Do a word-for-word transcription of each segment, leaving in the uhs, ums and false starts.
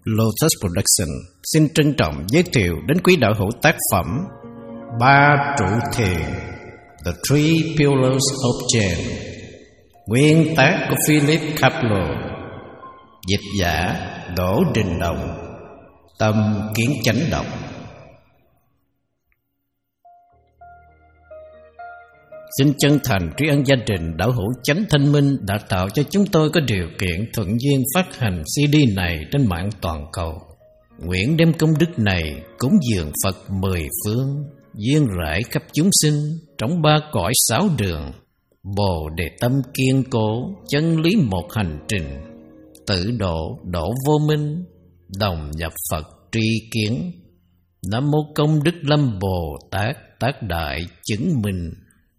Lotus Production xin trân trọng giới thiệu đến quý đạo hữu tác phẩm Ba trụ thiền, The Three Pillars of Zen, nguyên tác của Philip Kapleau, dịch giả Đỗ Đình Đồng, Tâm Kiến Chánh đọc. Xin chân thành tri ân gia đình đạo hữu Chánh Thanh Minh đã tạo cho chúng tôi có điều kiện thuận duyên phát hành xê đê này trên mạng toàn cầu. Nguyện đem công đức này cúng dường Phật mười phương, duyên rải khắp chúng sinh trong ba cõi sáu đường, bồ đề tâm kiên cố, chân lý một hành trình, tự độ độ vô minh, đồng nhập Phật tri kiến. Nam mô Công Đức Lâm Bồ Tát, tác đại chứng minh.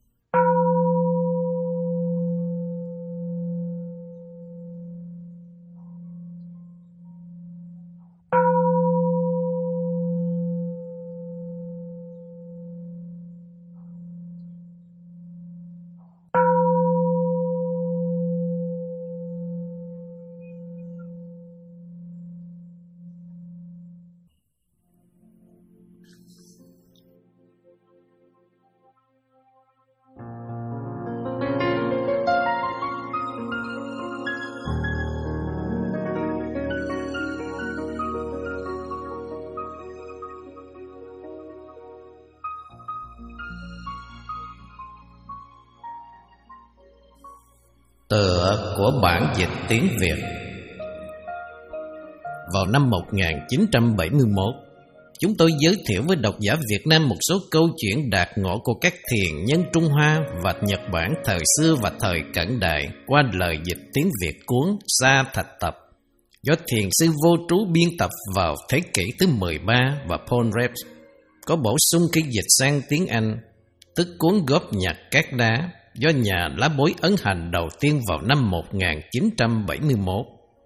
Tựa của bản dịch tiếng Việt. Vào năm một nghìn chín trăm bảy mươi mốt, chúng tôi giới thiệu với độc giả Việt Nam một số câu chuyện đạt ngộ của các thiền nhân Trung Hoa và Nhật Bản thời xưa và thời cận đại qua lời dịch tiếng Việt cuốn Sa Thạch Tập do thiền sư Vô Trú biên tập vào thế kỷ thứ mười ba và Paul Reps, có bổ sung khi dịch sang tiếng Anh, tức cuốn Góp nhạc Cát Đá do nhà lá bối ấn hành đầu tiên vào năm một nghìn chín trăm bảy mươi mốt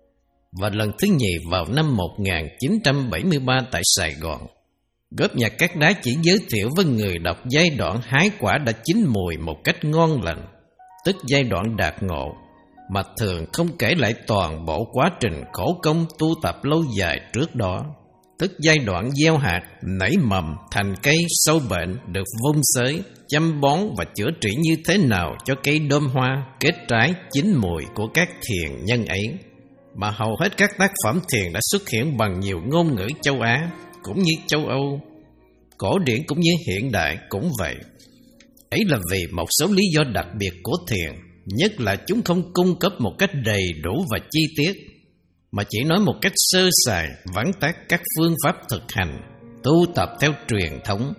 và lần thứ nhì vào năm một nghìn chín trăm bảy mươi ba tại Sài Gòn. Góp nhạc Cát Đá chỉ giới thiệu với người đọc giai đoạn hái quả đã chín mùi một cách ngon lành, tức giai đoạn đạt ngộ, mà thường không kể lại toàn bộ quá trình khổ công tu tập lâu dài trước đó, tức giai đoạn gieo hạt, nảy mầm, thành cây, sâu bệnh, được vun xới, chăm bón và chữa trị như thế nào cho cây đơm hoa, kết trái, chín mùi của các thiền nhân ấy. Mà hầu hết các tác phẩm thiền đã xuất hiện bằng nhiều ngôn ngữ châu Á, cũng như châu Âu, cổ điển cũng như hiện đại cũng vậy. Ấy là vì một số lý do đặc biệt của thiền, nhất là chúng không cung cấp một cách đầy đủ và chi tiết, mà chỉ nói một cách sơ sài, vắn tắt các phương pháp thực hành, tu tập theo truyền thống.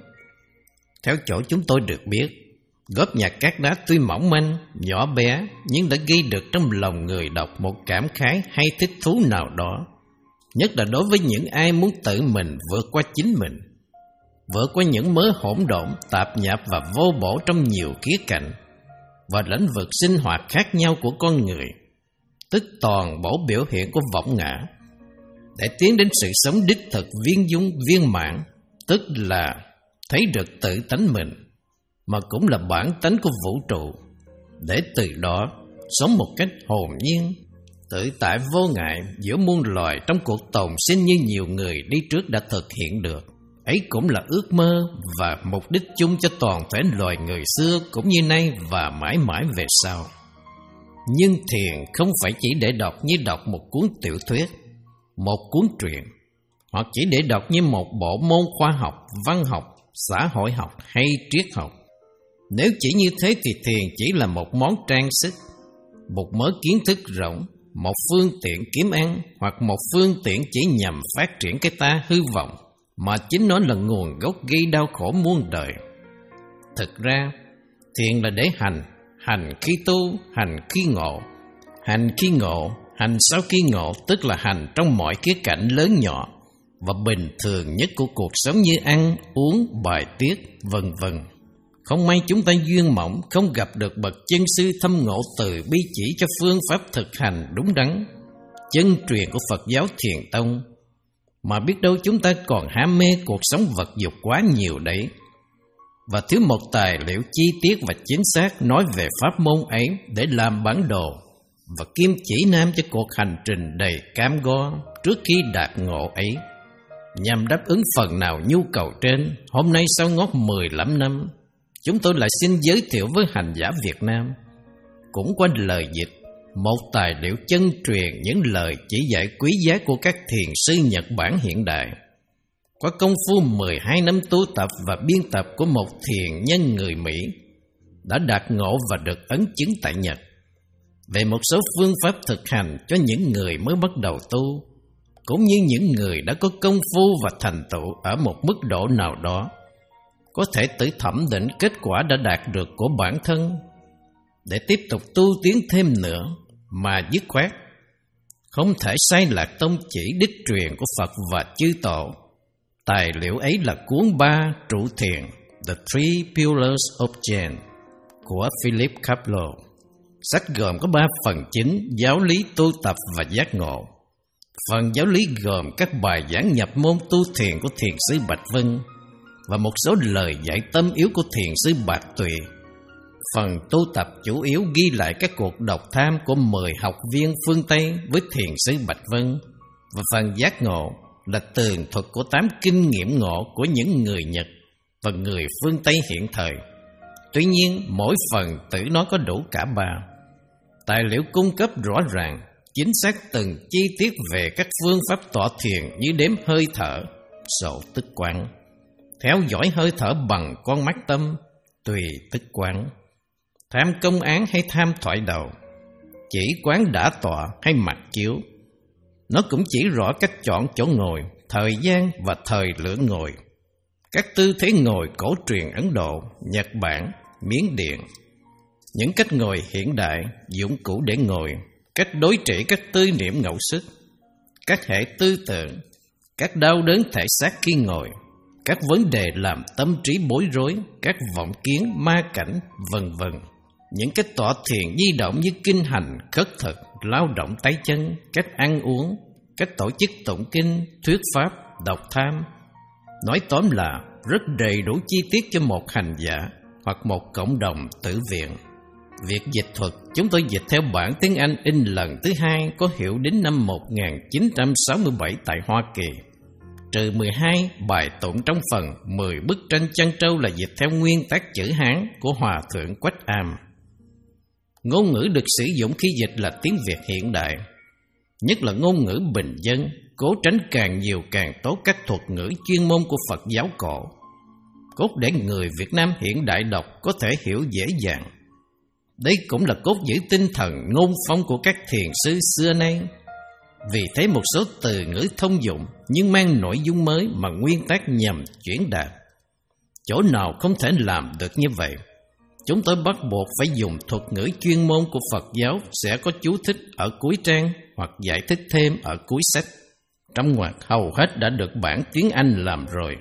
Theo chỗ chúng tôi được biết, Góp nhạc Cát Đá tuy mỏng manh, nhỏ bé, nhưng đã gây được trong lòng người đọc một cảm khái hay thích thú nào đó, nhất là đối với những ai muốn tự mình vượt qua chính mình, vượt qua những mớ hỗn độn, tạp nhạp và vô bổ trong nhiều khía cạnh và lĩnh vực sinh hoạt khác nhau của con người, tức toàn bộ biểu hiện của vọng ngã, để tiến đến sự sống đích thực viên dung viên mãn, tức là thấy được tự tánh mình, mà cũng là bản tánh của vũ trụ, để từ đó sống một cách hồn nhiên, tự tại vô ngại giữa muôn loài trong cuộc tồn sinh như nhiều người đi trước đã thực hiện được. Ấy cũng là ước mơ và mục đích chung cho toàn thể loài người xưa cũng như nay và mãi mãi về sau. Nhưng thiền không phải chỉ để đọc như đọc một cuốn tiểu thuyết, một cuốn truyện, hoặc chỉ để đọc như một bộ môn khoa học, văn học, xã hội học hay triết học. Nếu chỉ như thế thì thiền chỉ là một món trang sức, một mớ kiến thức rộng, một phương tiện kiếm ăn, hoặc một phương tiện chỉ nhằm phát triển cái ta hư vọng, mà chính nó là nguồn gốc gây đau khổ muôn đời. Thực ra, thiền là để hành, hành khi tu, hành khi ngộ. Hành khi ngộ, hành sau khi ngộ, tức là hành trong mọi khía cạnh lớn nhỏ và bình thường nhất của cuộc sống như ăn, uống, bài tiết, vân vân. Không may chúng ta duyên mỏng, không gặp được bậc chân sư thâm ngộ từ bi chỉ cho phương pháp thực hành đúng đắn, chân truyền của Phật giáo Thiền Tông, mà biết đâu chúng ta còn ham mê cuộc sống vật dục quá nhiều đấy, và thiếu một tài liệu chi tiết và chính xác nói về pháp môn ấy để làm bản đồ và kim chỉ nam cho cuộc hành trình đầy cam go, trước khi đạt ngộ ấy. Nhằm đáp ứng phần nào nhu cầu trên, hôm nay sau ngót mười lăm năm, chúng tôi lại xin giới thiệu với hành giả Việt Nam, cũng qua lời dịch, một tài liệu chân truyền những lời chỉ dạy quý giá của các thiền sư Nhật Bản hiện đại. Qua công phu mười hai năm tu tập và biên tập của một thiền nhân người Mỹ, đã đạt ngộ và được ấn chứng tại Nhật, về một số phương pháp thực hành cho những người mới bắt đầu tu, cũng như những người đã có công phu và thành tựu ở một mức độ nào đó, có thể tự thẩm định kết quả đã đạt được của bản thân, để tiếp tục tu tiến thêm nữa, mà dứt khoát không thể sai lạc tông chỉ đích truyền của Phật và chư tổ. Tài liệu ấy là cuốn Ba Trụ Thiền, The Three Pillars of Zen của Philip Kapleau. Sách gồm có ba phần chính: giáo lý, tu tập và giác ngộ. Phần giáo lý gồm các bài giảng nhập môn tu thiền của thiền sư Bạch Vân và một số lời dạy tâm yếu của thiền sư Bạc Tùy. Phần tu tập chủ yếu ghi lại các cuộc độc tham của mười học viên phương Tây với thiền sư Bạch Vân, và phần giác ngộ là tường thuật của tám kinh nghiệm ngộ của những người Nhật và người phương Tây hiện thời. Tuy nhiên, mỗi phần tự nó có đủ cả ba. Tài liệu cung cấp rõ ràng, chính xác từng chi tiết về các phương pháp tọa thiền như đếm hơi thở, sổ tức quán, theo dõi hơi thở bằng con mắt tâm, tùy tức quán, tham công án hay tham thoại đầu, chỉ quán đã tọa hay mặt chiếu. Nó cũng chỉ rõ cách chọn chỗ ngồi, thời gian và thời lượng ngồi, các tư thế ngồi cổ truyền Ấn Độ, Nhật Bản, Miến Điện, những cách ngồi hiện đại, dụng cụ để ngồi, cách đối trị các tư niệm ngẫu sức, các hệ tư tưởng, các đau đớn thể xác khi ngồi, các vấn đề làm tâm trí bối rối, các vọng kiến, ma cảnh, vân vân. Những cách tọa thiền di động như kinh hành, khất thực, lao động tay chân, cách ăn uống, cách tổ chức tụng kinh, thuyết pháp, đọc tham. Nói tóm là rất đầy đủ chi tiết cho một hành giả hoặc một cộng đồng tử viện. Việc dịch thuật chúng tôi dịch theo bản tiếng Anh in lần thứ hai có hiệu đến năm một nghìn chín trăm sáu mươi bảy tại Hoa Kỳ, trừ mười hai bài tụng trong phần mười bức tranh chăn trâu là dịch theo nguyên tác chữ Hán của Hòa Thượng Quách Am. Ngôn ngữ được sử dụng khi dịch là tiếng Việt hiện đại, nhất là ngôn ngữ bình dân, cố tránh càng nhiều càng tốt các thuật ngữ chuyên môn của Phật giáo cổ, cốt để người Việt Nam hiện đại đọc có thể hiểu dễ dàng. Đây cũng là cốt giữ tinh thần ngôn phong của các thiền sư xưa nay. Vì thế một số từ ngữ thông dụng nhưng mang nội dung mới mà nguyên tác nhằm chuyển đạt. Chỗ nào không thể làm được như vậy, chúng tôi bắt buộc phải dùng thuật ngữ chuyên môn của Phật giáo sẽ có chú thích ở cuối trang hoặc giải thích thêm ở cuối sách. Trong ngoặc hầu hết đã được bản tiếng Anh làm rồi.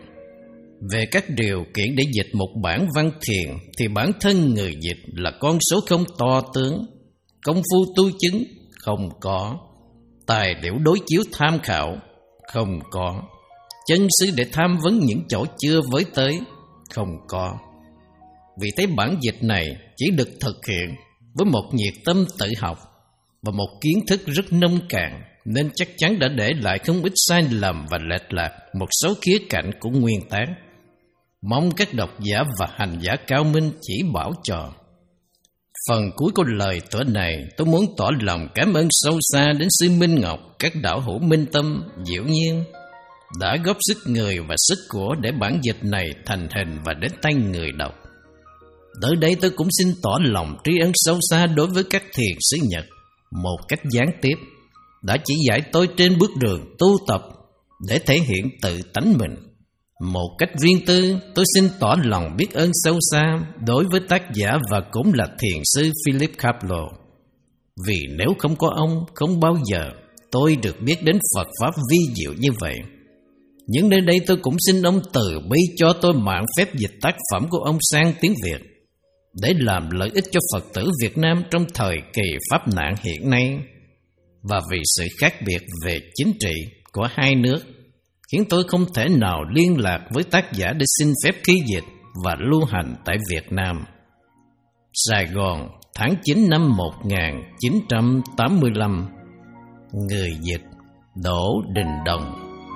Về các điều kiện để dịch một bản văn thiền thì bản thân người dịch là con số không to tướng, công phu tu chứng không có, tài liệu đối chiếu tham khảo không có, chân sư để tham vấn những chỗ chưa với tới không có. Vì thế bản dịch này chỉ được thực hiện với một nhiệt tâm tự học và một kiến thức rất nông cạn, nên chắc chắn đã để lại không ít sai lầm và lệch lạc một số khía cạnh của nguyên tác. Mong các độc giả và hành giả cao minh chỉ bảo cho. Phần cuối của lời tựa này tôi muốn tỏ lòng cảm ơn sâu xa đến sư Minh Ngọc, các đạo hữu Minh Tâm, Diệu Nhiên đã góp sức người và sức của để bản dịch này thành hình và đến tay người đọc. Tới đây tôi cũng xin tỏ lòng tri ân sâu xa đối với các thiền sư Nhật, một cách gián tiếp đã chỉ dạy tôi trên bước đường tu tập để thể hiện tự tánh mình. Một cách riêng tư, tôi xin tỏ lòng biết ơn sâu xa đối với tác giả và cũng là thiền sư Philip Kapleau. Vì nếu không có ông, không bao giờ tôi được biết đến Phật Pháp vi diệu như vậy. Nhưng nơi đây tôi cũng xin ông từ bi cho tôi mạn phép dịch tác phẩm của ông sang tiếng Việt, để làm lợi ích cho Phật tử Việt Nam trong thời kỳ pháp nạn hiện nay. Và vì sự khác biệt về chính trị của hai nước, khiến tôi không thể nào liên lạc với tác giả để xin phép ký dịch và lưu hành tại Việt Nam. Sài Gòn, tháng chín năm một nghìn chín trăm tám mươi lăm. Người dịch Đỗ Đình Đồng.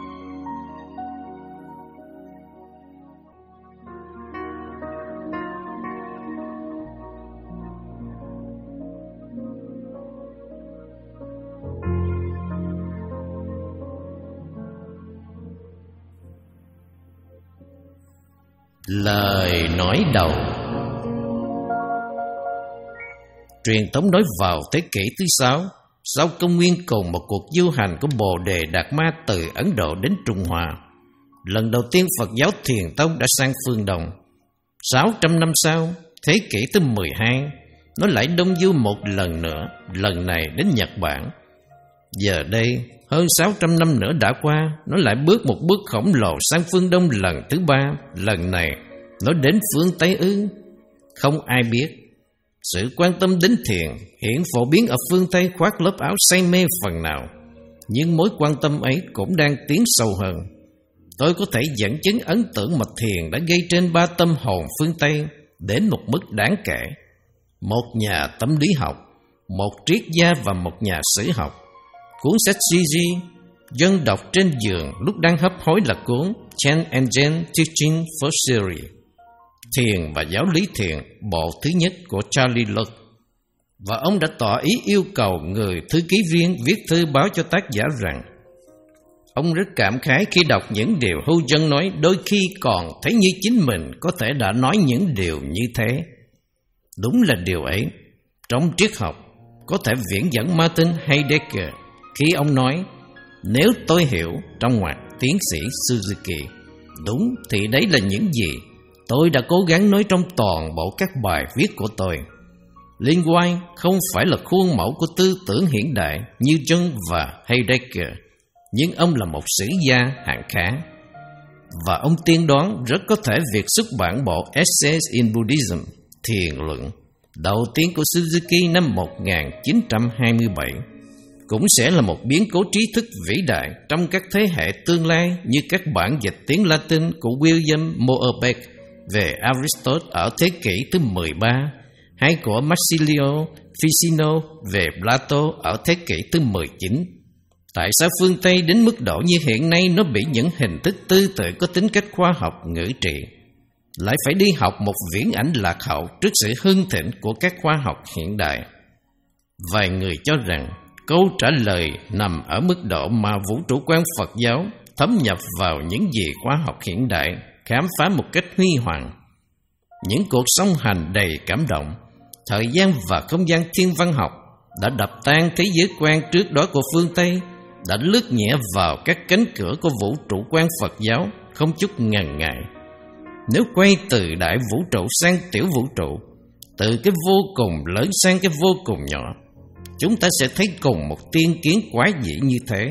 Lời nói đầu. Truyền thống nói vào thế kỷ thứ sáu, sau công nguyên cùng một cuộc du hành của Bồ Đề Đạt Ma từ Ấn Độ đến Trung Hoa, lần đầu tiên Phật giáo Thiền Tông đã sang phương Đông. Sáu trăm năm sau, thế kỷ thứ mười hai, nó lại đông du một lần nữa, lần này đến Nhật Bản. Giờ đây, hơn sáu trăm năm nữa đã qua, nó lại bước một bước khổng lồ sang phương Đông lần thứ ba, lần này nó đến phương Tây ư? Không ai biết. Sự quan tâm đến thiền hiện phổ biến ở phương Tây khoác lớp áo say mê phần nào, nhưng mối quan tâm ấy cũng đang tiến sâu hơn. Tôi có thể dẫn chứng ấn tượng mà thiền đã gây trên ba tâm hồn phương Tây đến một mức đáng kể. Một nhà tâm lý học, một triết gia và một nhà sử học. Cuốn sách Gigi dân đọc trên giường lúc đang hấp hối là cuốn Chen and Jen Teaching for Theory, Thiền và Giáo lý Thiền, bộ thứ nhất của Charlie Luck. Và ông đã tỏ ý yêu cầu người thư ký viên viết thư báo cho tác giả rằng ông rất cảm khái khi đọc những điều hưu dân nói, đôi khi còn thấy như chính mình có thể đã nói những điều như thế. Đúng là điều ấy. Trong triết học, có thể viễn dẫn Martin Heidegger khi ông nói, nếu tôi hiểu trong ngoặc tiến sĩ Suzuki, đúng thì đấy là những gì tôi đã cố gắng nói trong toàn bộ các bài viết của tôi. Liên quan không phải là khuôn mẫu của tư tưởng hiện đại như Jung và Heidegger, nhưng ông là một sử gia hạng khá. Và ông tiên đoán rất có thể việc xuất bản bộ Essays in Buddhism, Thiền luận, đầu tiên của Suzuki năm một nghìn chín trăm hai mươi bảy, cũng sẽ là một biến cố trí thức vĩ đại trong các thế hệ tương lai như các bản dịch tiếng Latin của William Moerbeke về Aristotle ở thế kỷ thứ mười ba, hay của Marsilio Ficino về Plato ở thế kỷ thứ mười chín. Tại sao phương Tây đến mức độ như hiện nay nó bị những hình thức tư tưởng có tính cách khoa học ngữ trị, lại phải đi học một viễn ảnh lạc hậu trước sự hưng thịnh của các khoa học hiện đại? Vài người cho rằng câu trả lời nằm ở mức độ mà vũ trụ quan Phật giáo thấm nhập vào những gì khoa học hiện đại khám phá một cách huy hoàng. Những cuộc song hành đầy cảm động, thời gian và không gian thiên văn học đã đập tan thế giới quan trước đó của phương Tây, đã lướt nhẹ vào các cánh cửa của vũ trụ quan Phật giáo không chút ngần ngại. Nếu quay từ đại vũ trụ sang tiểu vũ trụ, từ cái vô cùng lớn sang cái vô cùng nhỏ, chúng ta sẽ thấy cùng một tiên kiến quái dị như thế.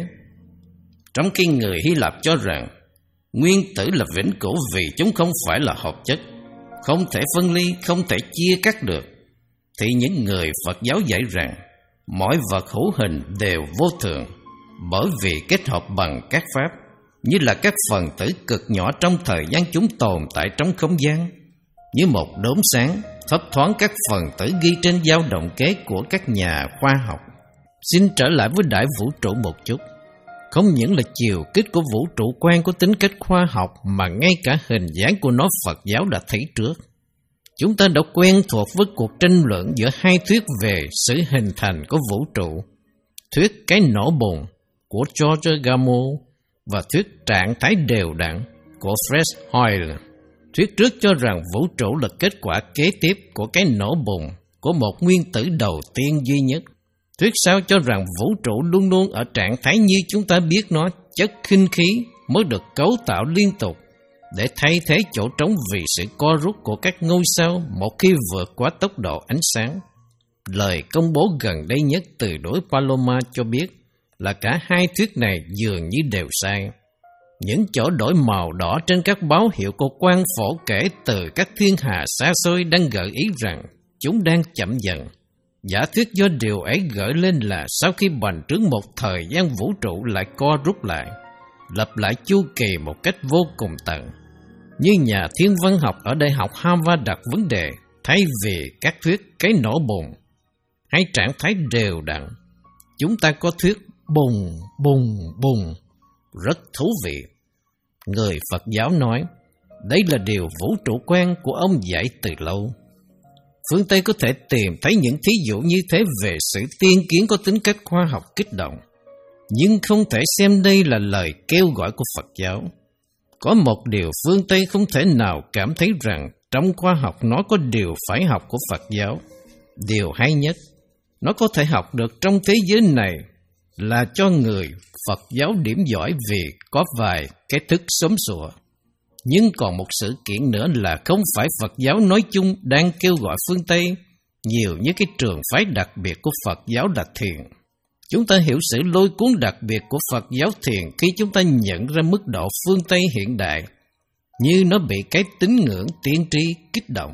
Trong khi người Hy Lạp cho rằng nguyên tử là vĩnh cửu vì chúng không phải là hợp chất, không thể phân ly, không thể chia cắt được, thì những người Phật giáo dạy rằng mọi vật hữu hình đều vô thường, bởi vì kết hợp bằng các pháp, như là các phần tử cực nhỏ trong thời gian chúng tồn tại trong không gian, như một đốm sáng thấp thoáng các phần tử ghi trên dao động kế của các nhà khoa học. Xin trở lại với đại vũ trụ một chút. Không những là chiều kích của vũ trụ quan có tính cách khoa học, mà ngay cả hình dáng của nó Phật giáo đã thấy trước. Chúng ta đã quen thuộc với cuộc tranh luận giữa hai thuyết về sự hình thành của vũ trụ: thuyết cái nổ bùng của George Gamow và thuyết trạng thái đều đặn của Fritz Hoyle. Thuyết trước cho rằng vũ trụ là kết quả kế tiếp của cái nổ bùng của một nguyên tử đầu tiên duy nhất. Thuyết sau cho rằng vũ trụ luôn luôn ở trạng thái như chúng ta biết nó, chất khinh khí mới được cấu tạo liên tục để thay thế chỗ trống vì sự co rút của các ngôi sao một khi vượt quá tốc độ ánh sáng. Lời công bố gần đây nhất từ đối Paloma cho biết là cả hai thuyết này dường như đều sai. Những chỗ đổi màu đỏ trên các báo hiệu của quang phổ kể từ các thiên hà xa xôi đang gợi ý rằng chúng đang chậm dần. Giả thuyết do điều ấy gợi lên là sau khi bành trướng một thời gian, vũ trụ lại co rút lại, lặp lại chu kỳ một cách vô cùng tận. Như nhà thiên văn học ở Đại học Harvard đặt vấn đề, thay vì các thuyết cái nổ bùng hay trạng thái đều đặn, chúng ta có thuyết Bùng, bùng, bùng. Rất thú vị. Người Phật giáo nói, đây là điều vũ trụ quan của ông dạy từ lâu. Phương Tây có thể tìm thấy những thí dụ như thế về sự tiên kiến có tính cách khoa học kích động, nhưng không thể xem đây là lời kêu gọi của Phật giáo. Có một điều phương Tây không thể nào cảm thấy rằng trong khoa học nó có điều phải học của Phật giáo. Điều hay nhất, nó có thể học được trong thế giới này là cho người Phật giáo điểm giỏi vì có vài cái thức xóm sủa. Nhưng còn một sự kiện nữa là không phải Phật giáo nói chung đang kêu gọi phương Tây, nhiều như cái trường phái đặc biệt của Phật giáo là thiền. Chúng ta hiểu sự lôi cuốn đặc biệt của Phật giáo thiền khi chúng ta nhận ra mức độ phương Tây hiện đại, như nó bị cái tín ngưỡng tiên tri kích động.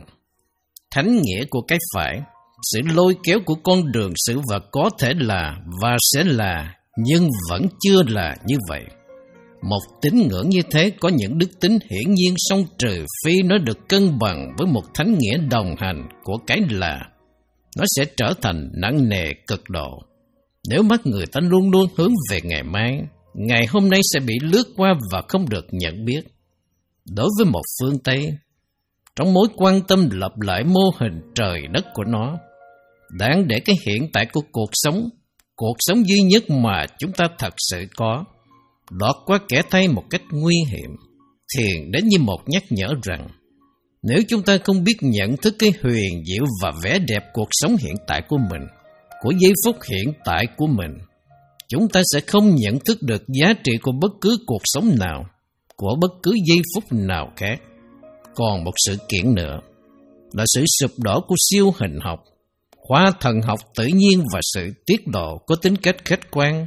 Thánh nghĩa của cái phải, sự lôi kéo của con đường sự vật có thể là và sẽ là, nhưng vẫn chưa là như vậy. Một tín ngưỡng như thế có những đức tính hiển nhiên, song trừ phi nó được cân bằng với một thánh nghĩa đồng hành của cái là, nó sẽ trở thành nặng nề cực độ. Nếu mắt người ta luôn luôn hướng về ngày mai, ngày hôm nay sẽ bị lướt qua và không được nhận biết. Đối với một phương Tây, trong mối quan tâm lập lại mô hình trời đất của nó, đáng để cái hiện tại của cuộc sống, cuộc sống duy nhất mà chúng ta thật sự có, lọt qua kẻ thay một cách nguy hiểm. Thiền đến như một nhắc nhở rằng, nếu chúng ta không biết nhận thức cái huyền diệu và vẻ đẹp cuộc sống hiện tại của mình, của giây phút hiện tại của mình, chúng ta sẽ không nhận thức được giá trị của bất cứ cuộc sống nào, của bất cứ giây phút nào khác. Còn một sự kiện nữa là sự sụp đổ của siêu hình học, khoa thần học tự nhiên và sự tiết lộ có tính cách khách quan.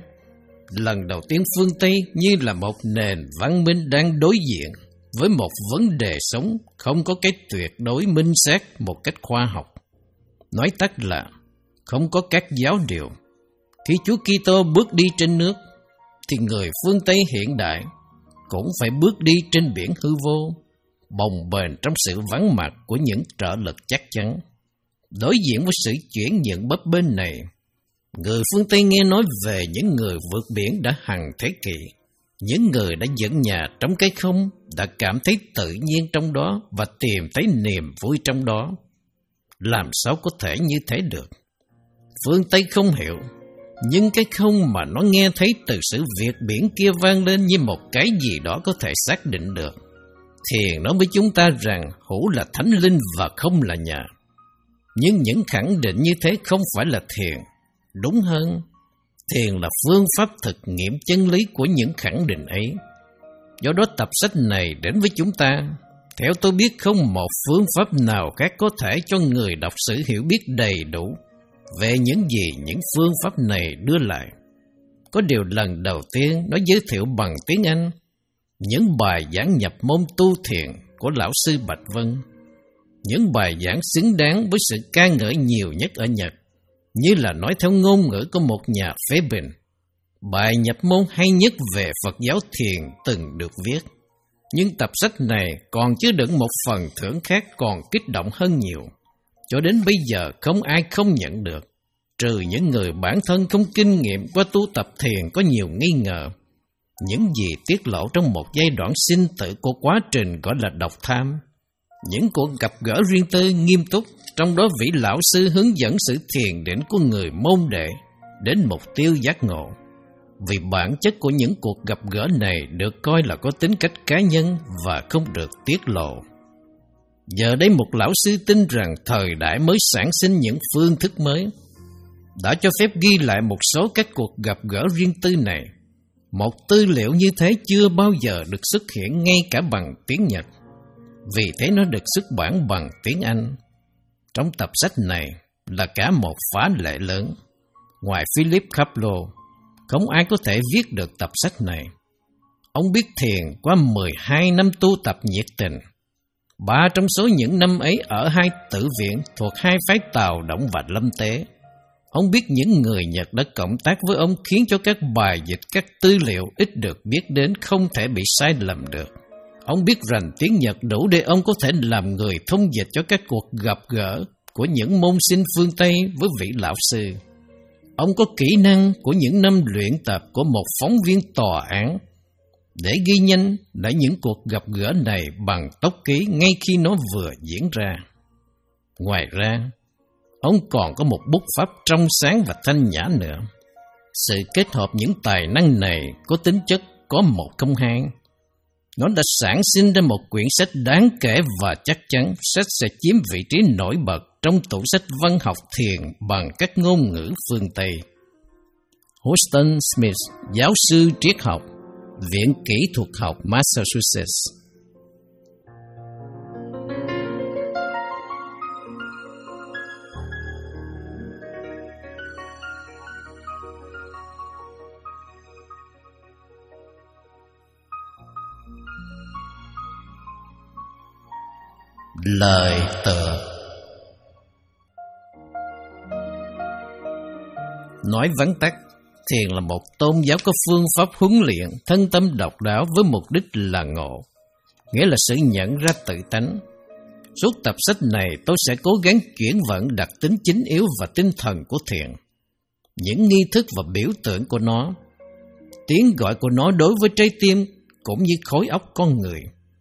Lần đầu tiên phương Tây như là một nền văn minh đang đối diện với một vấn đề sống không có cái tuyệt đối minh xác một cách khoa học. Nói tắt là không có các giáo điều. Khi Chúa Kitô bước đi trên nước, thì người phương Tây hiện đại cũng phải bước đi trên biển hư vô, bồng bềnh trong sự vắng mặt của những trợ lực chắc chắn. Đối diện với sự chuyển nhận bấp bênh này, người phương Tây nghe nói về những người vượt biển đã hàng thế kỷ, những người đã dựng nhà trong cái không, đã cảm thấy tự nhiên trong đó và tìm thấy niềm vui trong đó. Làm sao có thể như thế được? Phương Tây không hiểu, nhưng cái không mà nó nghe thấy từ sự việc biển kia vang lên như một cái gì đó có thể xác định được. Thiền nói với chúng ta rằng hữu là thánh linh và không là nhà. Nhưng những khẳng định như thế không phải là thiền. Đúng hơn, thiền là phương pháp thực nghiệm chân lý của những khẳng định ấy. Do đó tập sách này đến với chúng ta, theo tôi biết không một phương pháp nào khác có thể cho người đọc sử hiểu biết đầy đủ về những gì những phương pháp này đưa lại. Có điều lần đầu tiên nó giới thiệu bằng tiếng Anh những bài giảng nhập môn tu thiền của lão sư Bạch Vân, những bài giảng xứng đáng với sự ca ngợi nhiều nhất ở Nhật, như là nói theo ngôn ngữ của một nhà phê bình, bài nhập môn hay nhất về Phật giáo thiền từng được viết. Nhưng tập sách này còn chứa đựng một phần thưởng khác còn kích động hơn nhiều. Cho đến bây giờ không ai không nhận được, trừ những người bản thân không kinh nghiệm qua tu tập thiền có nhiều nghi ngờ. Những gì tiết lộ trong một giai đoạn sinh tử của quá trình gọi là độc tham. Những cuộc gặp gỡ riêng tư nghiêm túc, trong đó vị lão sư hướng dẫn sự thiền định của người môn đệ đến mục tiêu giác ngộ. Vì bản chất của những cuộc gặp gỡ này được coi là có tính cách cá nhân và không được tiết lộ. Giờ đây một lão sư tin rằng thời đại mới sản sinh những phương thức mới, đã cho phép ghi lại một số các cuộc gặp gỡ riêng tư này. Một tư liệu như thế chưa bao giờ được xuất hiện ngay cả bằng tiếng Nhật, vì thế nó được xuất bản bằng tiếng Anh. Trong tập sách này là cả một phá lệ lớn. Ngoài Philip Kapleau, không ai có thể viết được tập sách này. Ông biết thiền qua mười hai năm tu tập nhiệt tình. Ba trong số những năm ấy ở hai tử viện thuộc hai phái Tào Động và Lâm Tế. Ông biết những người Nhật đã cộng tác với ông khiến cho các bài dịch, các tư liệu ít được biết đến không thể bị sai lầm được. Ông biết rằng tiếng Nhật đủ để ông có thể làm người thông dịch cho các cuộc gặp gỡ của những môn sinh phương Tây với vị lão sư. Ông có kỹ năng của những năm luyện tập của một phóng viên tòa án để ghi nhanh lại những cuộc gặp gỡ này bằng tốc ký ngay khi nó vừa diễn ra. Ngoài ra, ông còn có một bút pháp trong sáng và thanh nhã nữa. Sự kết hợp những tài năng này có tính chất có một không hai. Nó đã sản sinh ra một quyển sách đáng kể và chắc chắn sách sẽ chiếm vị trí nổi bật trong tủ sách văn học thiền bằng các ngôn ngữ phương Tây. Huston Smith, giáo sư triết học, Viện Kỹ thuật học Massachusetts. Lời tựa. Nói vắn tắt, thiền là một tôn giáo có phương pháp huấn luyện thân tâm độc đáo với mục đích là ngộ, nghĩa là sự nhận ra tự tánh. Suốt tập sách này tôi sẽ cố gắng chuyển vận đặc tính chính yếu và tinh thần của thiền, những nghi thức và biểu tượng của nó, tiếng gọi của nó đối với trái tim cũng như khối óc con người.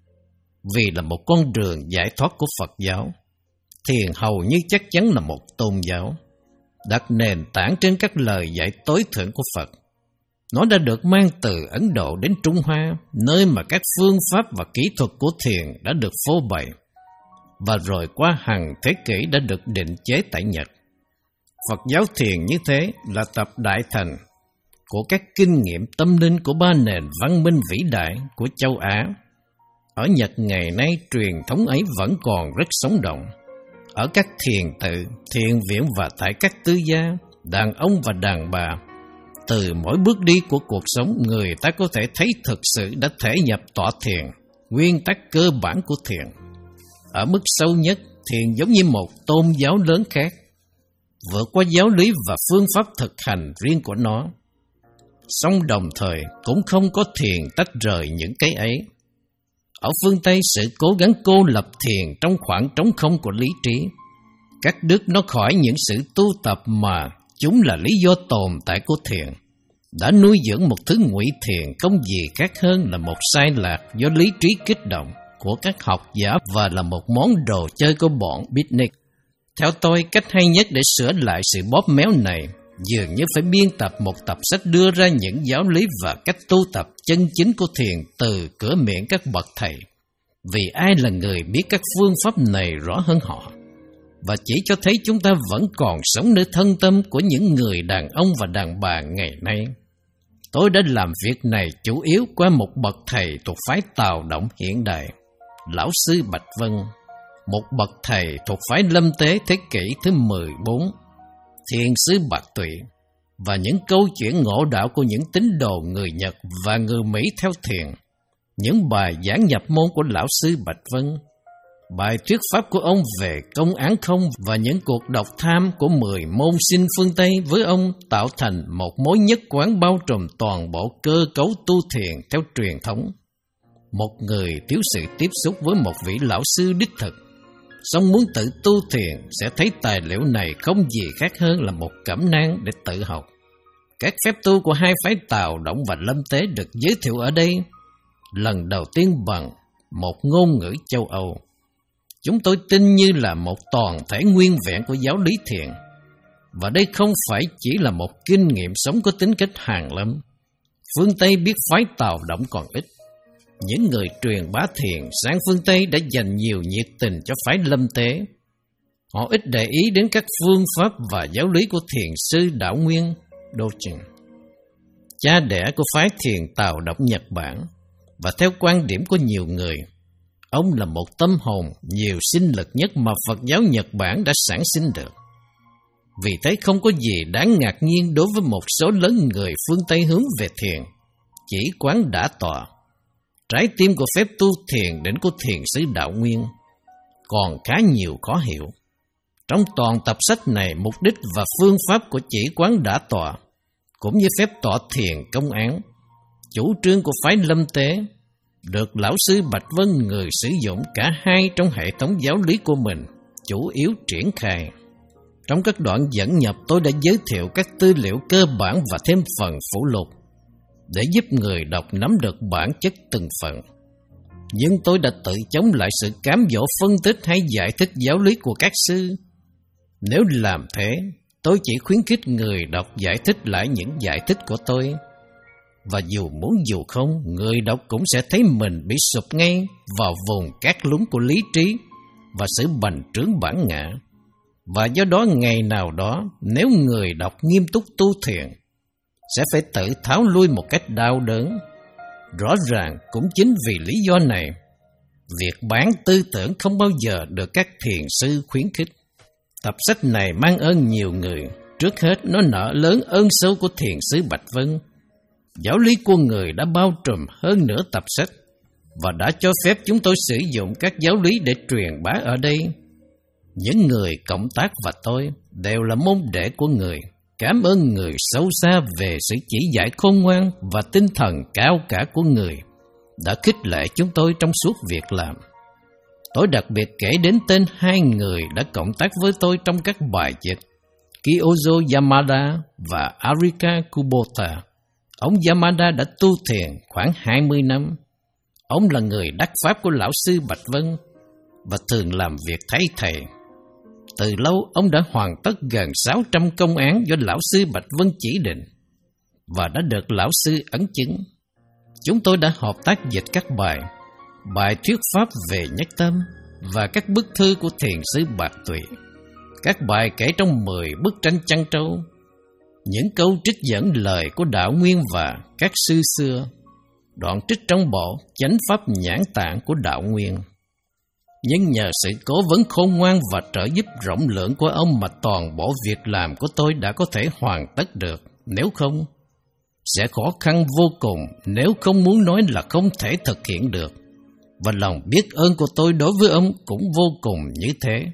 Vì là một con đường giải thoát của Phật giáo, thiền hầu như chắc chắn là một tôn giáo, đặt nền tảng trên các lời dạy tối thượng của Phật. Nó đã được mang từ Ấn Độ đến Trung Hoa, nơi mà các phương pháp và kỹ thuật của thiền đã được phô bày, và rồi qua hàng thế kỷ đã được định chế tại Nhật. Phật giáo thiền như thế là tập đại thành của các kinh nghiệm tâm linh của ba nền văn minh vĩ đại của châu Á. Ở Nhật ngày nay, truyền thống ấy vẫn còn rất sống động. Ở các thiền tự, thiền viện và tại các tư gia, đàn ông và đàn bà, từ mỗi bước đi của cuộc sống, người ta có thể thấy thực sự đã thể nhập tọa thiền, nguyên tắc cơ bản của thiền. Ở mức sâu nhất, thiền giống như một tôn giáo lớn khác, vượt qua giáo lý và phương pháp thực hành riêng của nó. Song đồng thời cũng không có thiền tách rời những cái ấy. Ở phương Tây, sự cố gắng cô lập thiền trong khoảng trống không của lý trí, cắt đứt nó khỏi những sự tu tập mà chúng là lý do tồn tại của thiền, đã nuôi dưỡng một thứ ngụy thiền không gì khác hơn là một sai lạc do lý trí kích động của các học giả và là một món đồ chơi của bọn beatnik. Theo tôi, cách hay nhất để sửa lại sự bóp méo này dường như phải biên tập một tập sách đưa ra những giáo lý và cách tu tập chân chính của thiền từ cửa miệng các bậc thầy, vì ai là người biết các phương pháp này rõ hơn họ, và chỉ cho thấy chúng ta vẫn còn sống nơi thân tâm của những người đàn ông và đàn bà ngày nay. Tôi đã làm việc này chủ yếu qua một bậc thầy thuộc phái Tào Động hiện đại, Lão sư Bạch Vân, một bậc thầy thuộc phái Lâm Tế thế kỷ thứ mười bốn, thiền sư Bạch Tụy, và những câu chuyện ngộ đạo của những tín đồ người Nhật và người Mỹ theo thiền, những bài giảng nhập môn của Lão sư Bạch Vân, bài thuyết pháp của ông về công án không và những cuộc độc tham của mười môn sinh phương Tây với ông tạo thành một mối nhất quán bao trùm toàn bộ cơ cấu tu thiền theo truyền thống. Một người thiếu sự tiếp xúc với một vị lão sư đích thực, song muốn tự tu thiền sẽ thấy tài liệu này không gì khác hơn là một cẩm nang để tự học. Các phép tu của hai phái Tào Động và Lâm Tế được giới thiệu ở đây lần đầu tiên bằng một ngôn ngữ châu Âu. Chúng tôi tin như là một toàn thể nguyên vẹn của giáo lý thiền, và đây không phải chỉ là một kinh nghiệm sống có tính cách hàn lâm. Phương Tây biết phái Tào Động còn ít. Những người truyền bá thiền sang phương Tây đã dành nhiều nhiệt tình cho phái Lâm Tế. Họ ít để ý đến các phương pháp và giáo lý của thiền sư Đạo Nguyên Dogen, cha đẻ của phái thiền Tào Động Nhật Bản, và theo quan điểm của nhiều người, ông là một tâm hồn nhiều sinh lực nhất mà Phật giáo Nhật Bản đã sản sinh được. Vì thế không có gì đáng ngạc nhiên đối với một số lớn người phương Tây hướng về thiền, chỉ quán đã tọa. Trái tim của phép tu thiền định của thiền sư Đạo Nguyên còn khá nhiều khó hiểu. Trong toàn tập sách này, mục đích và phương pháp của chỉ quán đã tọa, cũng như phép tọa thiền công án, chủ trương của phái Lâm Tế, được Lão sư Bạch Vân, người sử dụng cả hai trong hệ thống giáo lý của mình, chủ yếu triển khai. Trong các đoạn dẫn nhập, tôi đã giới thiệu các tư liệu cơ bản và thêm phần phụ lục để giúp người đọc nắm được bản chất từng phần. Nhưng tôi đã tự chống lại sự cám dỗ phân tích hay giải thích giáo lý của các sư. Nếu làm thế, tôi chỉ khuyến khích người đọc giải thích lại những giải thích của tôi. Và dù muốn dù không, người đọc cũng sẽ thấy mình bị sụp ngay vào vùng cát lún của lý trí và sự bành trướng bản ngã. Và do đó ngày nào đó, nếu người đọc nghiêm túc tu thiền, sẽ phải tự tháo lui một cách đau đớn. Rõ ràng cũng chính vì lý do này, việc bán tư tưởng không bao giờ được các thiền sư khuyến khích. Tập sách này mang ơn nhiều người. Trước hết, nó nợ lớn ơn sâu của thiền sư Bạch Vân. Giáo lý của người đã bao trùm hơn nửa tập sách và đã cho phép chúng tôi sử dụng các giáo lý để truyền bá ở đây. Những người cộng tác và tôi đều là môn đệ của người. Cảm ơn người sâu xa về sự chỉ dạy khôn ngoan và tinh thần cao cả của người đã khích lệ chúng tôi trong suốt việc làm. Tôi đặc biệt kể đến tên hai người đã cộng tác với tôi trong các bài dịch, Kyozo Yamada và Arika Kubota. Ông Yamada đã tu thiền khoảng hai mươi năm. Ông là người đắc pháp của lão sư Bạch Vân và thường làm việc thay thầy. Từ lâu, ông đã hoàn tất gần sáu trăm công án do lão sư Bạch Vân chỉ định và đã được lão sư ấn chứng. Chúng tôi đã hợp tác dịch các bài, bài thuyết pháp về nhất tâm và các bức thư của thiền sư Bạc Tụy, các bài kể trong mười bức tranh chăn trâu, những câu trích dẫn lời của Đạo Nguyên và các sư xưa, đoạn trích trong bộ Chánh Pháp Nhãn Tạng của Đạo Nguyên. Nhưng nhờ sự cố vấn khôn ngoan và trợ giúp rộng lượng của ông mà toàn bộ việc làm của tôi đã có thể hoàn tất được. Nếu không, sẽ khó khăn vô cùng, nếu không muốn nói là không thể thực hiện được. Và lòng biết ơn của tôi đối với ông cũng vô cùng như thế.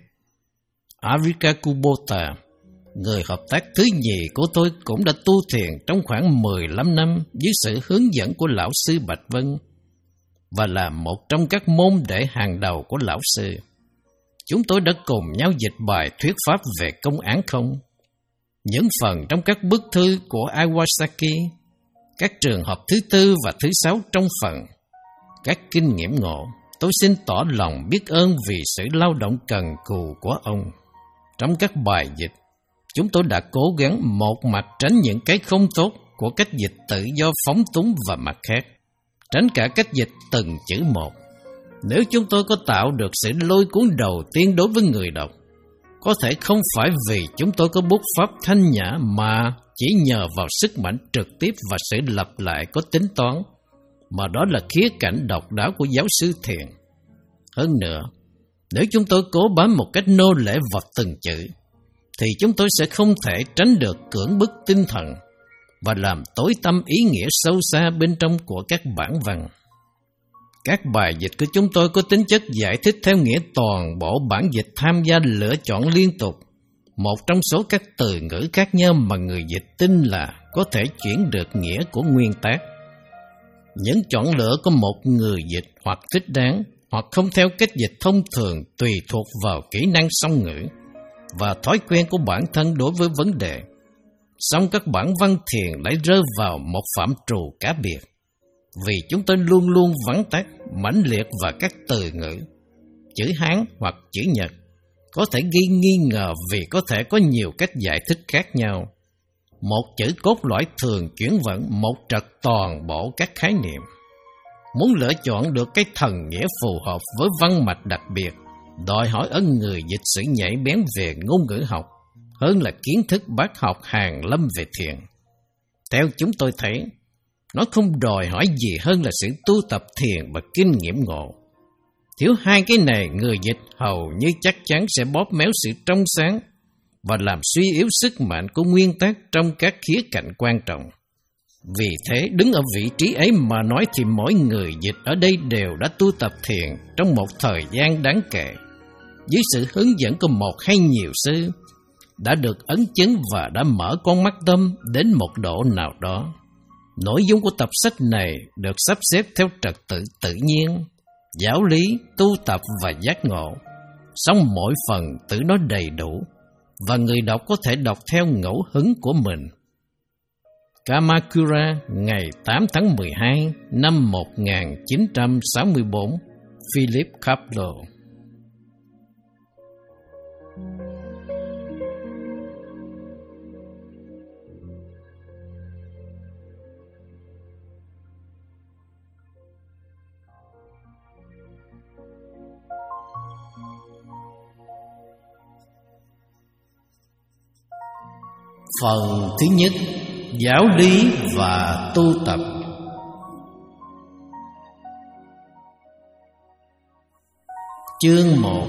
Arika Kubota, người hợp tác thứ nhì của tôi, cũng đã tu thiền trong khoảng mười lăm năm dưới sự hướng dẫn của lão sư Bạch Vân và là một trong các môn đệ hàng đầu của lão sư. Chúng tôi đã cùng nhau dịch bài thuyết pháp về công án không, những phần trong các bức thư của Iwasaki, các trường hợp thứ tư và thứ sáu trong phần, các kinh nghiệm ngộ. Tôi xin tỏ lòng biết ơn vì sự lao động cần cù của ông. Trong các bài dịch, chúng tôi đã cố gắng một mặt tránh những cái không tốt của cách dịch tự do phóng túng và mặt khác, tránh cả cách dịch từng chữ một. Nếu chúng tôi có tạo được sự lôi cuốn đầu tiên đối với người đọc, có thể không phải vì chúng tôi có bút pháp thanh nhã mà chỉ nhờ vào sức mạnh trực tiếp và sự lặp lại có tính toán, mà đó là khía cạnh độc đáo của giáo sư thiền. Hơn nữa, nếu chúng tôi cố bám một cách nô lệ vào từng chữ, thì chúng tôi sẽ không thể tránh được cưỡng bức tinh thần và làm tối tăm ý nghĩa sâu xa bên trong của các bản văn. Các bài dịch của chúng tôi có tính chất giải thích theo nghĩa toàn bộ bản dịch tham gia lựa chọn liên tục một trong số các từ ngữ khác nhau mà người dịch tin là có thể chuyển được nghĩa của nguyên tác. Những chọn lựa của một người dịch hoặc thích đáng hoặc không theo cách dịch thông thường tùy thuộc vào kỹ năng song ngữ và thói quen của bản thân đối với vấn đề. Song các bản văn thiền lại rơi vào một phạm trù cá biệt, vì chúng tôi luôn luôn vắn tắt, mãnh liệt vào các từ ngữ, chữ Hán hoặc chữ Nhật, có thể gây nghi ngờ vì có thể có nhiều cách giải thích khác nhau. Một chữ cốt lõi thường chuyển vận một trật toàn bộ các khái niệm. Muốn lựa chọn được cái thần nghĩa phù hợp với văn mạch đặc biệt, đòi hỏi ở người dịch sự nhạy bén về ngôn ngữ học hơn là kiến thức bác học hàn lâm về thiền. Theo chúng tôi thấy, nó không đòi hỏi gì hơn là sự tu tập thiền và kinh nghiệm ngộ. Thiếu hai cái này, người dịch hầu như chắc chắn sẽ bóp méo sự trong sáng và làm suy yếu sức mạnh của nguyên tác trong các khía cạnh quan trọng. Vì thế, đứng ở vị trí ấy mà nói thì mỗi người dịch ở đây đều đã tu tập thiền trong một thời gian đáng kể, dưới sự hướng dẫn của một hay nhiều sư, đã được ấn chứng và đã mở con mắt tâm đến một độ nào đó. Nội dung của tập sách này được sắp xếp theo trật tự tự nhiên, giáo lý, tu tập và giác ngộ, song mỗi phần tự nó đầy đủ, và người đọc có thể đọc theo ngẫu hứng của mình. Kamakura, ngày tám tháng mười hai năm một nghìn chín trăm sáu mươi tư, Philip Kapleau. Phần thứ nhất, giáo lý và tu tập. Chương một.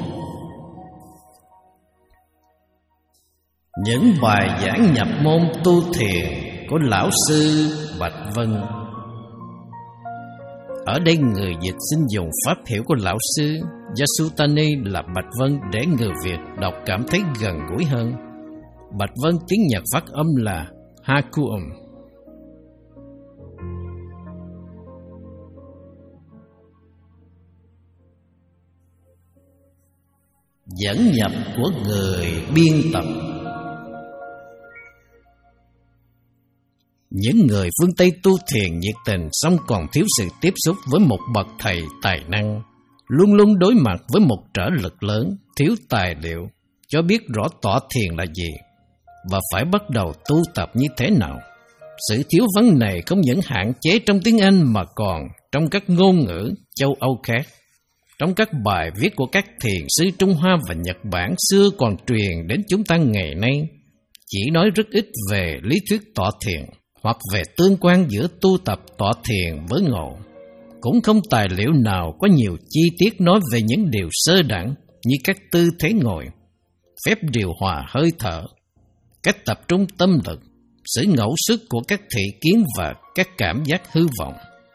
Những bài giảng nhập môn tu thiền của lão sư Bạch Vân. Ở đây người dịch xin dùng pháp hiểu của lão sư Yasutani là Bạch Vân để người Việt đọc cảm thấy gần gũi hơn. Bạch Vân tiếng Nhật phát âm là Hakuum. Dẫn nhập của người biên tập. Những người phương Tây tu thiền nhiệt tình song còn thiếu sự tiếp xúc với một bậc thầy tài năng, luôn luôn đối mặt với một trở lực lớn, thiếu tài liệu, cho biết rõ tọa thiền là gì và phải bắt đầu tu tập như thế nào. Sự thiếu vắng này không những hạn chế trong tiếng Anh mà còn trong các ngôn ngữ châu Âu khác. Trong các bài viết của các thiền sư Trung Hoa và Nhật Bản xưa còn truyền đến chúng ta ngày nay, chỉ nói rất ít về lý thuyết tọa thiền hoặc về tương quan giữa tu tập tọa thiền với ngộ. Cũng không tài liệu nào có nhiều chi tiết nói về những điều sơ đẳng như các tư thế ngồi, phép điều hòa hơi thở, cách tập trung tâm lực, sự ngẫu sức của các thị kiến và các cảm giác hư vọng.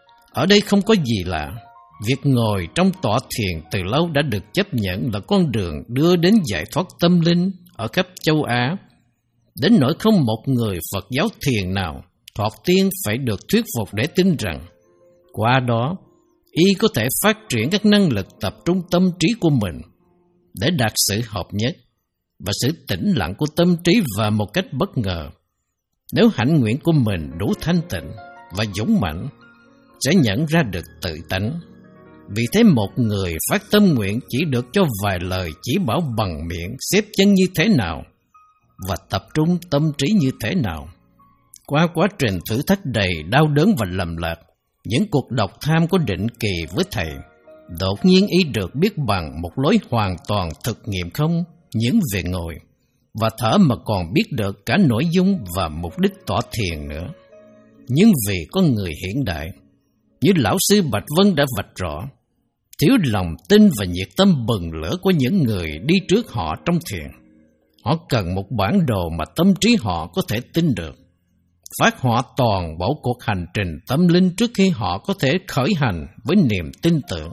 Ở đây không có gì lạ. Việc ngồi trong tọa thiền từ lâu đã được chấp nhận là con đường đưa đến giải thoát tâm linh ở khắp châu Á, đến nỗi không một người Phật giáo thiền nào thoạt tiên phải được thuyết phục để tin rằng qua đó y có thể phát triển các năng lực tập trung tâm trí của mình để đạt sự hợp nhất và sự tĩnh lặng của tâm trí và một cách bất ngờ. Nếu hạnh nguyện của mình đủ thanh tịnh và dũng mạnh, sẽ nhận ra được tự tánh. Vì thế một người phát tâm nguyện chỉ được cho vài lời chỉ bảo bằng miệng xếp chân như thế nào và tập trung tâm trí như thế nào. Qua quá trình thử thách đầy đau đớn và lầm lạc, những cuộc độc tham có định kỳ với thầy, đột nhiên y được biết bằng một lối hoàn toàn thực nghiệm không những về ngồi và thở mà còn biết được cả nội dung và mục đích tọa thiền nữa. Nhưng vì con người hiện đại, như lão sư Bạch Vân đã vạch rõ, thiếu lòng tin và nhiệt tâm bừng lửa của những người đi trước họ trong thiền. Họ cần một bản đồ mà tâm trí họ có thể tin được, phát họa toàn bộ cuộc hành trình tâm linh trước khi họ có thể khởi hành với niềm tin tưởng.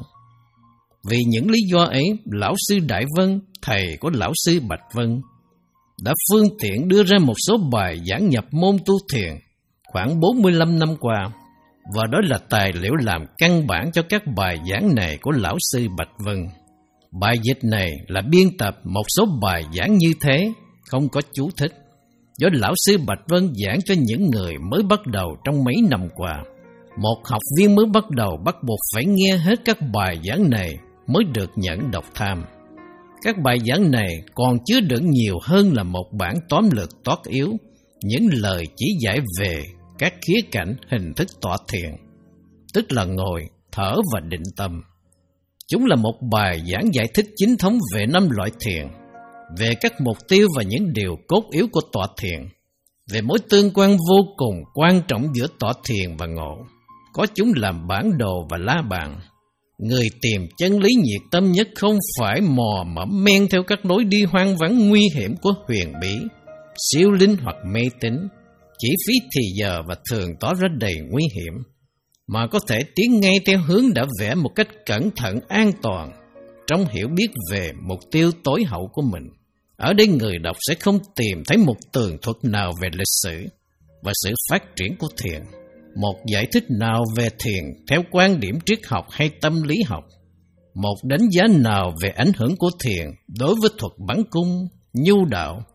Vì những lý do ấy, lão sư Đại Vân, thầy của lão sư Bạch Vân, đã phương tiện đưa ra một số bài giảng nhập môn tu thiền khoảng bốn mươi lăm năm qua, và đó là tài liệu làm căn bản cho các bài giảng này của lão sư Bạch Vân. Bài dịch này là biên tập một số bài giảng như thế, không có chú thích, do lão sư Bạch Vân giảng cho những người mới bắt đầu trong mấy năm qua. Một học viên mới bắt đầu bắt buộc phải nghe hết các bài giảng này mới được nhận độc tham. Các bài giảng này còn chứa đựng nhiều hơn là một bản tóm lược toát yếu, những lời chỉ dạy về các khía cạnh hình thức tọa thiền, tức là ngồi, thở và định tâm. Chúng là một bài giảng giải thích chính thống về năm loại thiền, về các mục tiêu và những điều cốt yếu của tọa thiền, về mối tương quan vô cùng quan trọng giữa tọa thiền và ngộ, có chúng làm bản đồ và la bàn. Người tìm chân lý nhiệt tâm nhất không phải mò mẫm men theo các lối đi hoang vắng nguy hiểm của huyền bí, siêu linh hoặc mê tín, chỉ phí thì giờ và thường tỏ ra đầy nguy hiểm, mà có thể tiến ngay theo hướng đã vẽ một cách cẩn thận an toàn trong hiểu biết về mục tiêu tối hậu của mình. Ở đây người đọc sẽ không tìm thấy một tường thuật nào về lịch sử và sự phát triển của thiền, một giải thích nào về thiền theo quan điểm triết học hay tâm lý học, một đánh giá nào về ảnh hưởng của thiền đối với thuật bắn cung, nhu đạo,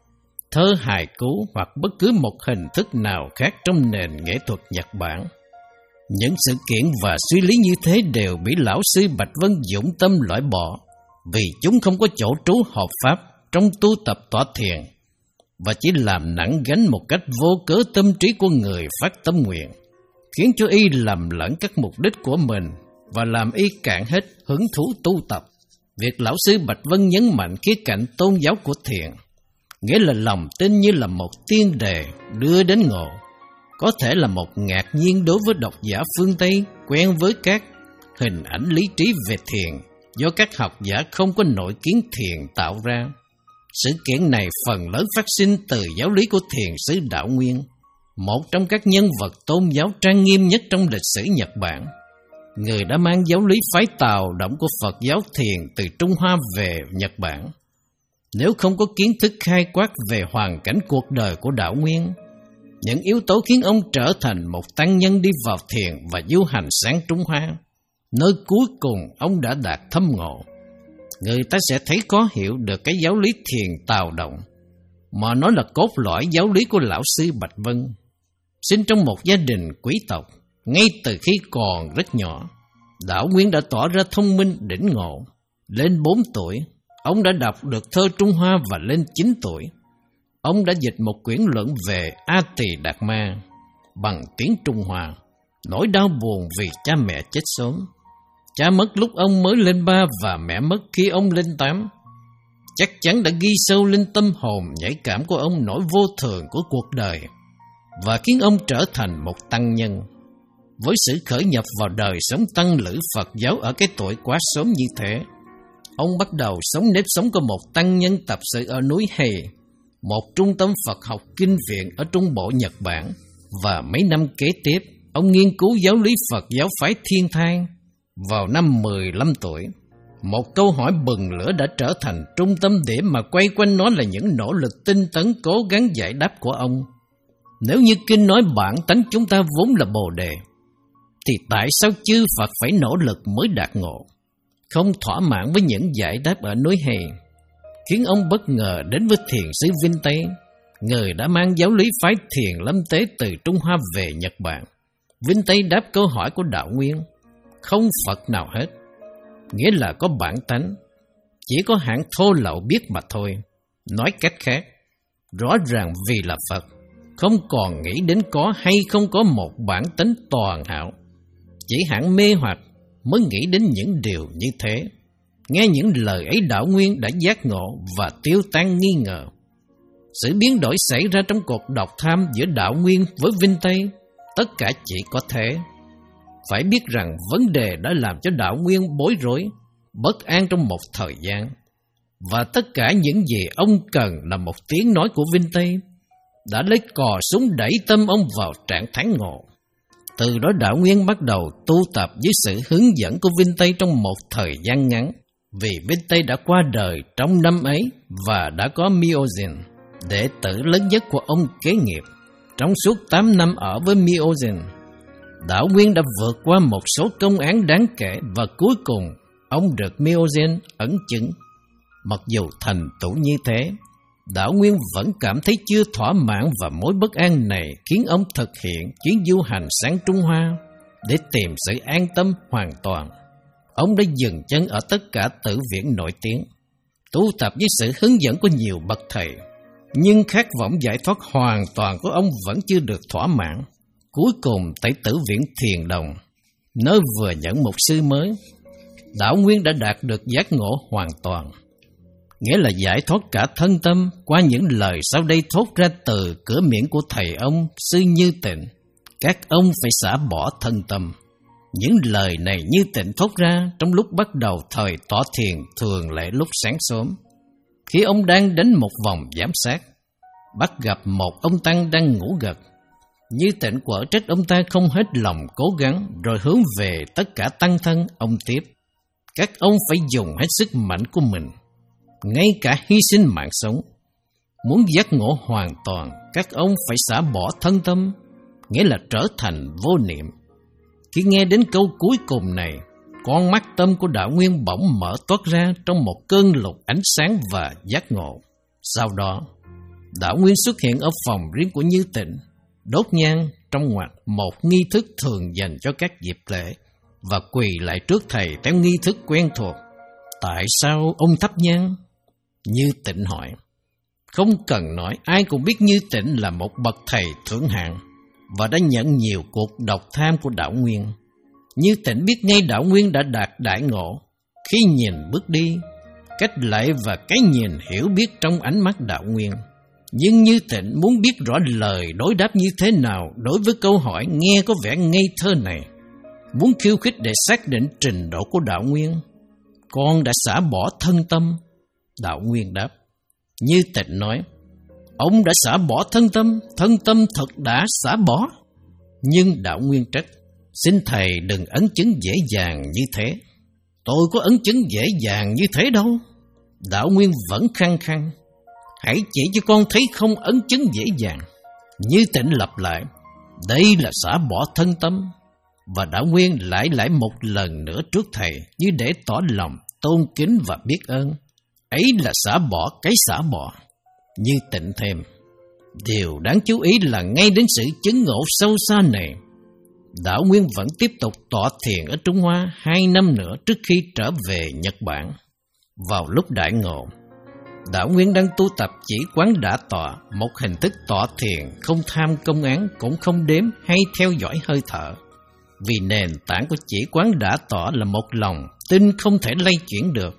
thơ hài cú hoặc bất cứ một hình thức nào khác trong nền nghệ thuật Nhật Bản. Những sự kiện và suy lý như thế đều bị lão sư Bạch Vân dũng tâm loại bỏ, vì chúng không có chỗ trú hợp pháp trong tu tập tọa thiền, và chỉ làm nặng gánh một cách vô cớ tâm trí của người phát tâm nguyện, khiến cho y lầm lẫn các mục đích của mình và làm y cạn hết hứng thú tu tập. Việc lão sư Bạch Vân nhấn mạnh khía cạnh tôn giáo của thiền, nghĩa là lòng tin như là một tiên đề đưa đến ngộ, có thể là một ngạc nhiên đối với độc giả phương Tây quen với các hình ảnh lý trí về thiền do các học giả không có nội kiến thiền tạo ra. Sự kiện này phần lớn phát sinh từ giáo lý của thiền sư Đạo Nguyên, một trong các nhân vật tôn giáo trang nghiêm nhất trong lịch sử Nhật Bản. Người đã mang giáo lý phái Tào động của Phật giáo thiền từ Trung Hoa về Nhật Bản. Nếu không có kiến thức khai quát về hoàn cảnh cuộc đời của Đạo Nguyên, những yếu tố khiến ông trở thành một tăng nhân đi vào thiền và du hành sang Trung Hoa, nơi cuối cùng ông đã đạt thâm ngộ, người ta sẽ thấy khó hiểu được cái giáo lý thiền Tào động, mà nó là cốt lõi giáo lý của lão sư Bạch Vân. Sinh trong một gia đình quý tộc, ngay từ khi còn rất nhỏ, Đạo Nguyên đã tỏ ra thông minh đỉnh ngộ. Lên bốn tuổi, ông đã đọc được thơ Trung Hoa, và lên chín tuổi, ông đã dịch một quyển luận về A Tỳ Đạt Ma bằng tiếng Trung Hoa. Nỗi đau buồn vì cha mẹ chết sớm. Cha mất lúc ông mới lên ba và mẹ mất khi ông lên tám. Chắc chắn đã ghi sâu lên tâm hồn nhạy cảm của ông nỗi vô thường của cuộc đời và khiến ông trở thành một tăng nhân. Với sự khởi nhập vào đời sống tăng lữ Phật giáo ở cái tuổi quá sớm như thế, ông bắt đầu sống nếp sống của một tăng nhân tập sự ở núi Hei, một trung tâm Phật học kinh viện ở Trung Bộ Nhật Bản, và mấy năm kế tiếp, ông nghiên cứu giáo lý Phật giáo phái Thiên Thang. Vào năm mười lăm tuổi, một câu hỏi bừng lửa đã trở thành trung tâm điểm mà quay quanh nó là những nỗ lực tinh tấn cố gắng giải đáp của ông. Nếu như kinh nói bản tánh chúng ta vốn là Bồ Đề, thì tại sao chư Phật phải nỗ lực mới đạt ngộ? Không thỏa mãn với những giải đáp ở núi Hei, khiến ông bất ngờ đến với thiền sư Vinh Tây, người đã mang giáo lý phái thiền lâm tế từ Trung Hoa về Nhật Bản. Vinh Tây đáp câu hỏi của Đạo Nguyên: không Phật nào hết, nghĩa là có bản tánh, chỉ có hạng thô lậu biết mà thôi. Nói cách khác, rõ ràng vì là Phật, không còn nghĩ đến có hay không có một bản tính toàn hảo. Chỉ hạng mê hoặc mới nghĩ đến những điều như thế. Nghe những lời ấy, Đạo Nguyên đã giác ngộ và tiêu tan nghi ngờ. Sự biến đổi xảy ra trong cuộc độc tham giữa Đạo Nguyên với Vinh Tây, tất cả chỉ có thế. Phải biết rằng vấn đề đã làm cho Đạo Nguyên bối rối, bất an trong một thời gian, và tất cả những gì ông cần là một tiếng nói của Vinh Tây đã lấy cò súng đẩy tâm ông vào trạng thái ngộ. Từ đó Đạo Nguyên bắt đầu tu tập dưới sự hướng dẫn của Vinh Tây trong một thời gian ngắn, vì Vinh Tây đã qua đời trong năm ấy và đã có Myojin, đệ tử lớn nhất của ông kế nghiệp. Trong suốt tám năm ở với Myojin, Đạo Nguyên đã vượt qua một số công án đáng kể và cuối cùng ông được Myojin ấn chứng. Mặc dù thành tựu như thế, Đạo Nguyên vẫn cảm thấy chưa thỏa mãn, và mối bất an này khiến ông thực hiện chuyến du hành sang Trung Hoa để tìm sự an tâm hoàn toàn. Ông đã dừng chân ở tất cả tử viện nổi tiếng, tu tập với sự hướng dẫn của nhiều bậc thầy, nhưng khát vọng giải thoát hoàn toàn của ông vẫn chưa được thỏa mãn. Cuối cùng tại tử viện Thiền Đồng, nơi vừa nhận một sư mới, Đạo Nguyên đã đạt được giác ngộ hoàn toàn, nghĩa là giải thoát cả thân tâm qua những lời sau đây thốt ra từ cửa miệng của thầy ông Sư Như Tịnh: các ông phải xả bỏ thân tâm. Những lời này Như Tịnh thốt ra trong lúc bắt đầu thời tọa thiền, thường lệ lúc sáng sớm, khi ông đang đánh một vòng giám sát, bắt gặp một ông tăng đang ngủ gật. Như Tịnh quở trách ông ta không hết lòng cố gắng, rồi hướng về tất cả tăng thân ông tiếp: các ông phải dùng hết sức mạnh của mình, ngay cả hy sinh mạng sống. Muốn giác ngộ hoàn toàn, các ông phải xả bỏ thân tâm, nghĩa là trở thành vô niệm. Khi nghe đến câu cuối cùng này, con mắt tâm của Đạo Nguyên bỗng mở toát ra trong một cơn lục ánh sáng và giác ngộ. Sau đó, Đạo Nguyên xuất hiện ở phòng riêng của Như Tịnh, đốt nhang trong ngoặc một nghi thức thường dành cho các dịp lễ và quỳ lại trước thầy theo nghi thức quen thuộc. Tại sao ông thắp nhang? Như Tịnh hỏi. Không cần nói, ai cũng biết Như Tịnh là một bậc thầy thượng hạng và đã nhận nhiều cuộc độc tham của Đạo Nguyên. Như Tịnh biết ngay Đạo Nguyên đã đạt đại ngộ khi nhìn bước đi, cách lạy và cái nhìn hiểu biết trong ánh mắt Đạo Nguyên. Nhưng Như Tịnh muốn biết rõ lời đối đáp như thế nào đối với câu hỏi nghe có vẻ ngây thơ này, muốn khiêu khích để xác định trình độ của Đạo Nguyên. Con đã xả bỏ thân tâm. Đạo Nguyên đáp. Như Tịnh nói, ông đã xả bỏ thân tâm, thân tâm thật đã xả bỏ. Nhưng Đạo Nguyên trách, xin thầy đừng ấn chứng dễ dàng như thế. Tôi có ấn chứng dễ dàng như thế đâu. Đạo Nguyên vẫn khăng khăng, hãy chỉ cho con thấy không ấn chứng dễ dàng. Như Tịnh lặp lại, đây là xả bỏ thân tâm. Và Đạo Nguyên lại lại một lần nữa trước thầy như để tỏ lòng tôn kính và biết ơn. Ấy là xả bỏ cái xả bỏ. Như Tịnh thêm, điều đáng chú ý là ngay đến sự chứng ngộ sâu xa này, Đạo Nguyên vẫn tiếp tục tọa thiền ở Trung Hoa hai năm nữa trước khi trở về Nhật Bản. Vào lúc đại ngộ, Đạo Nguyên đang tu tập chỉ quán đả tọa, một hình thức tọa thiền không tham công án, cũng không đếm hay theo dõi hơi thở. Vì nền tảng của chỉ quán đả tọa là một lòng tin không thể lay chuyển được,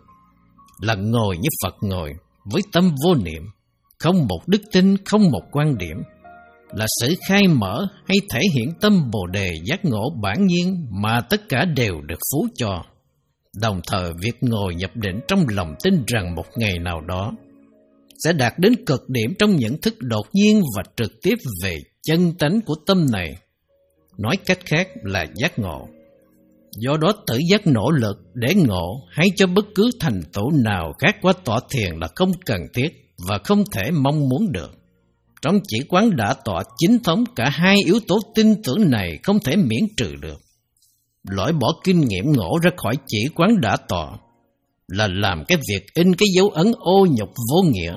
là ngồi như Phật ngồi với tâm vô niệm, không một đức tin, không một quan điểm, là sự khai mở hay thể hiện tâm Bồ Đề giác ngộ bản nhiên mà tất cả đều được phú cho. Đồng thời việc ngồi nhập định trong lòng tin rằng một ngày nào đó sẽ đạt đến cực điểm trong nhận thức đột nhiên và trực tiếp về chân tánh của tâm này, nói cách khác là giác ngộ. Do đó tự giác nỗ lực để ngộ hay cho bất cứ thành tựu nào khác qua tọa thiền là không cần thiết và không thể mong muốn được. Trong chỉ quán đả tọa chính thống, cả hai yếu tố tin tưởng này không thể miễn trừ được. Loại bỏ kinh nghiệm ngộ ra khỏi chỉ quán đả tọa là làm cái việc in cái dấu ấn ô nhục vô nghĩa,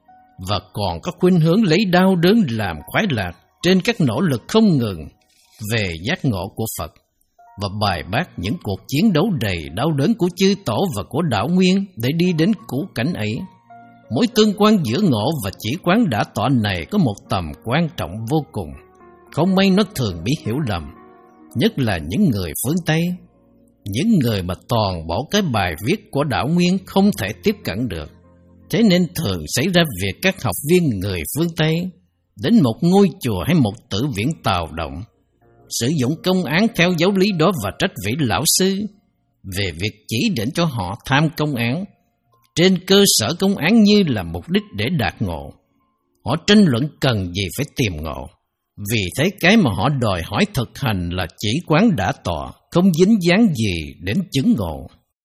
và còn có khuynh hướng lấy đau đớn làm khoái lạc trên các nỗ lực không ngừng về giác ngộ của Phật, và bài bác những cuộc chiến đấu đầy đau đớn của chư tổ và của Đạo Nguyên để đi đến cũ cảnh ấy. Mối tương quan giữa ngộ và chỉ quán đả tọa này có một tầm quan trọng vô cùng. Không may nó thường bị hiểu lầm, nhất là những người phương Tây, những người mà toàn bộ cái bài viết của Đạo Nguyên không thể tiếp cận được. Thế nên thường xảy ra việc các học viên người phương Tây đến một ngôi chùa hay một tử viện Tào Động, sử dụng công án theo giáo lý đó và trách vị lão sư về việc chỉ định cho họ tham công án, trên cơ sở công án như là mục đích để đạt ngộ. Họ tranh luận cần gì phải tìm ngộ. Vì thế cái mà họ đòi hỏi thực hành là chỉ quán đả tọa, không dính dáng gì đến chứng ngộ.